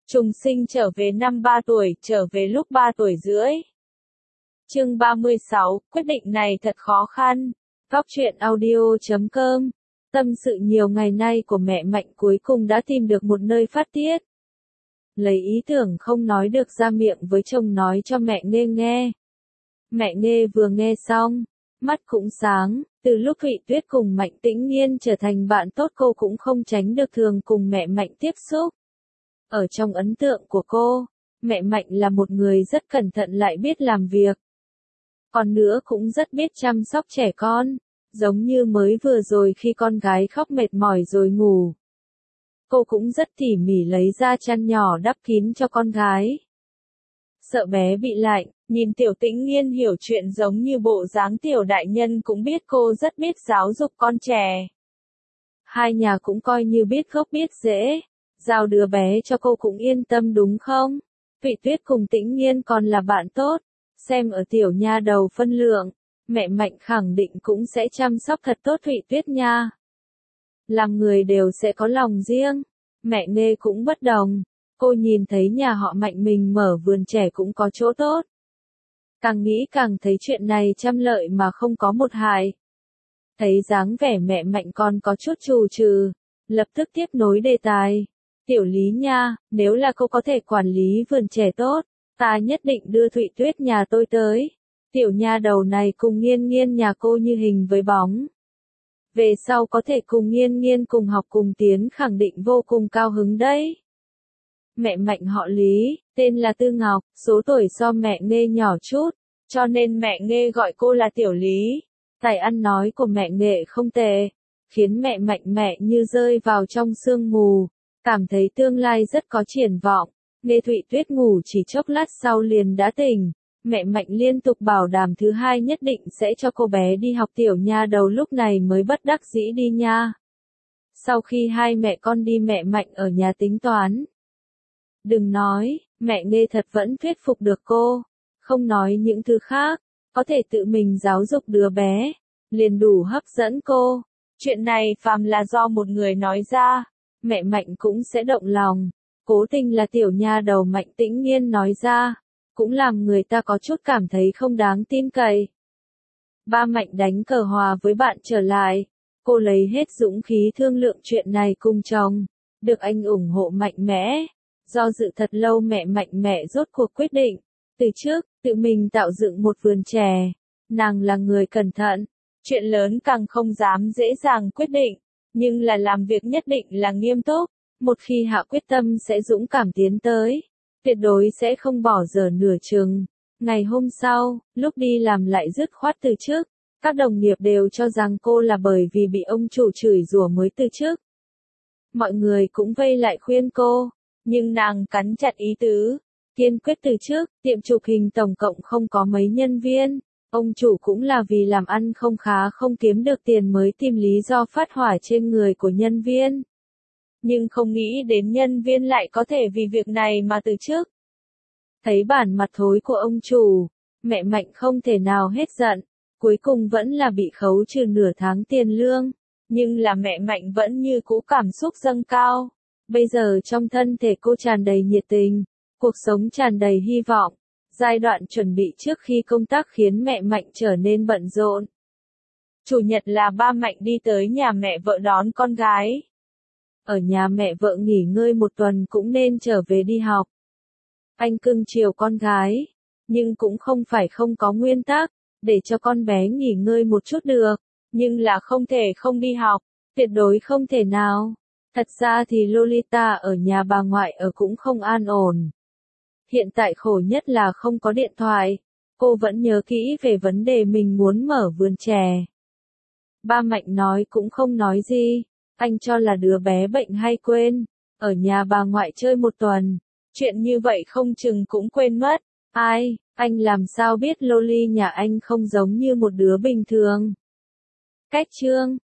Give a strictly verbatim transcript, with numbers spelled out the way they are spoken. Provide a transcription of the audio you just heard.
Trùng sinh trở về năm ba tuổi, trở về lúc ba tuổi rưỡi. Chương ba mươi sáu, quyết định này thật khó khăn. Góc truyện audio chấm com. Tâm sự nhiều ngày nay của mẹ Mạnh cuối cùng đã tìm được một nơi phát tiết. Lấy ý tưởng không nói được ra miệng với chồng nói cho mẹ Nghê nghe. Mẹ Nghê vừa nghe xong, mắt cũng sáng, từ lúc Thụy Tuyết cùng Mạnh Tĩnh Nghiên trở thành bạn tốt cô cũng không tránh được thường cùng mẹ Mạnh tiếp xúc. Ở trong ấn tượng của cô, mẹ Mạnh là một người rất cẩn thận lại biết làm việc. Còn nữa cũng rất biết chăm sóc trẻ con, giống như mới vừa rồi khi con gái khóc mệt mỏi rồi ngủ. Cô cũng rất tỉ mỉ lấy ra chăn nhỏ đắp kín cho con gái. Sợ bé bị lạnh, nhìn Tiểu Tĩnh Nghiên hiểu chuyện giống như bộ dáng tiểu đại nhân cũng biết cô rất biết giáo dục con trẻ. Hai nhà cũng coi như biết gốc biết rễ, giao đứa bé cho cô cũng yên tâm đúng không? Thụy Tuyết cùng Tĩnh Nghiên còn là bạn tốt, xem ở tiểu nha đầu phân lượng, mẹ Mạnh khẳng định cũng sẽ chăm sóc thật tốt Thụy Tuyết nha. Làm người đều sẽ có lòng riêng, mẹ Nghê cũng bất đồng, cô nhìn thấy nhà họ Mạnh mình mở vườn trẻ cũng có chỗ tốt. Càng nghĩ càng thấy chuyện này trăm lợi mà không có một hại. Thấy dáng vẻ mẹ Mạnh còn có chút trù trừ, lập tức tiếp nối đề tài. Tiểu Lý nha, nếu là cô có thể quản lý vườn trẻ tốt, ta nhất định đưa Thụy Tuyết nhà tôi tới. Tiểu nha đầu này cùng Nghiên Nghiên nhà cô như hình với bóng. Về sau có thể cùng Nghiên Nghiên cùng học cùng tiến khẳng định vô cùng cao hứng đấy. Mẹ Mạnh họ Lý, tên là Tư Ngọc, số tuổi so mẹ Nghê nhỏ chút, cho nên mẹ Nghê gọi cô là Tiểu Lý. Tài ăn nói của mẹ Nghệ không tệ, khiến mẹ Mạnh mẹ như rơi vào trong sương mù, cảm thấy tương lai rất có triển vọng. Nghe Thụy Tuyết ngủ chỉ chốc lát sau liền đã tỉnh, mẹ Mạnh liên tục bảo đảm thứ hai nhất định sẽ cho cô bé đi học. Tiểu nha đầu lúc này mới bất đắc dĩ đi nha. Sau khi hai mẹ con đi mẹ Mạnh ở nhà tính toán. Đừng nói, mẹ Nghê thật vẫn thuyết phục được cô, không nói những thứ khác, có thể tự mình giáo dục đứa bé, liền đủ hấp dẫn cô. Chuyện này phàm là do một người nói ra, mẹ Mạnh cũng sẽ động lòng. Cố tình là tiểu nha đầu Mạnh Tĩnh Nghiên nói ra, cũng làm người ta có chút cảm thấy không đáng tin cậy. Ba Mạnh đánh cờ hòa với bạn trở lại, cô lấy hết dũng khí thương lượng chuyện này cùng chồng, được anh ủng hộ mạnh mẽ. Do dự thật lâu mẹ Mạnh mẹ rốt cuộc quyết định, từ trước, tự mình tạo dựng một vườn chè. Nàng là người cẩn thận, chuyện lớn càng không dám dễ dàng quyết định, nhưng là làm việc nhất định là nghiêm túc. Một khi hạ quyết tâm sẽ dũng cảm tiến tới, tuyệt đối sẽ không bỏ dở nửa chừng. Ngày hôm sau, lúc đi làm lại dứt khoát từ chức, các đồng nghiệp đều cho rằng cô là bởi vì bị ông chủ chửi rủa mới từ chức. Mọi người cũng vây lại khuyên cô, nhưng nàng cắn chặt ý tứ, kiên quyết từ chức. Tiệm chụp hình tổng cộng không có mấy nhân viên, ông chủ cũng là vì làm ăn không khá không kiếm được tiền mới tìm lý do phát hỏa trên người của nhân viên. Nhưng không nghĩ đến nhân viên lại có thể vì việc này mà từ chức. Thấy bản mặt thối của ông chủ, mẹ Mạnh không thể nào hết giận, cuối cùng vẫn là bị khấu trừ nửa tháng tiền lương, nhưng là mẹ Mạnh vẫn như cũ cảm xúc dâng cao. Bây giờ trong thân thể cô tràn đầy nhiệt tình, cuộc sống tràn đầy hy vọng. Giai đoạn chuẩn bị trước khi công tác khiến mẹ Mạnh trở nên bận rộn. Chủ nhật là ba Mạnh đi tới nhà mẹ vợ đón con gái. Ở nhà mẹ vợ nghỉ ngơi một tuần cũng nên trở về đi học. Anh cưng chiều con gái, nhưng cũng không phải không có nguyên tắc, để cho con bé nghỉ ngơi một chút được, nhưng là không thể không đi học, tuyệt đối không thể nào. Thật ra thì Lolita ở nhà bà ngoại ở cũng không an ổn. Hiện tại khổ nhất là không có điện thoại, cô vẫn nhớ kỹ về vấn đề mình muốn mở vườn chè. Ba Mạnh nói cũng không nói gì. Anh cho là đứa bé bệnh hay quên, ở nhà bà ngoại chơi một tuần, chuyện như vậy không chừng cũng quên mất. Ai, anh làm sao biết Loli nhà anh không giống như một đứa bình thường. Cách chương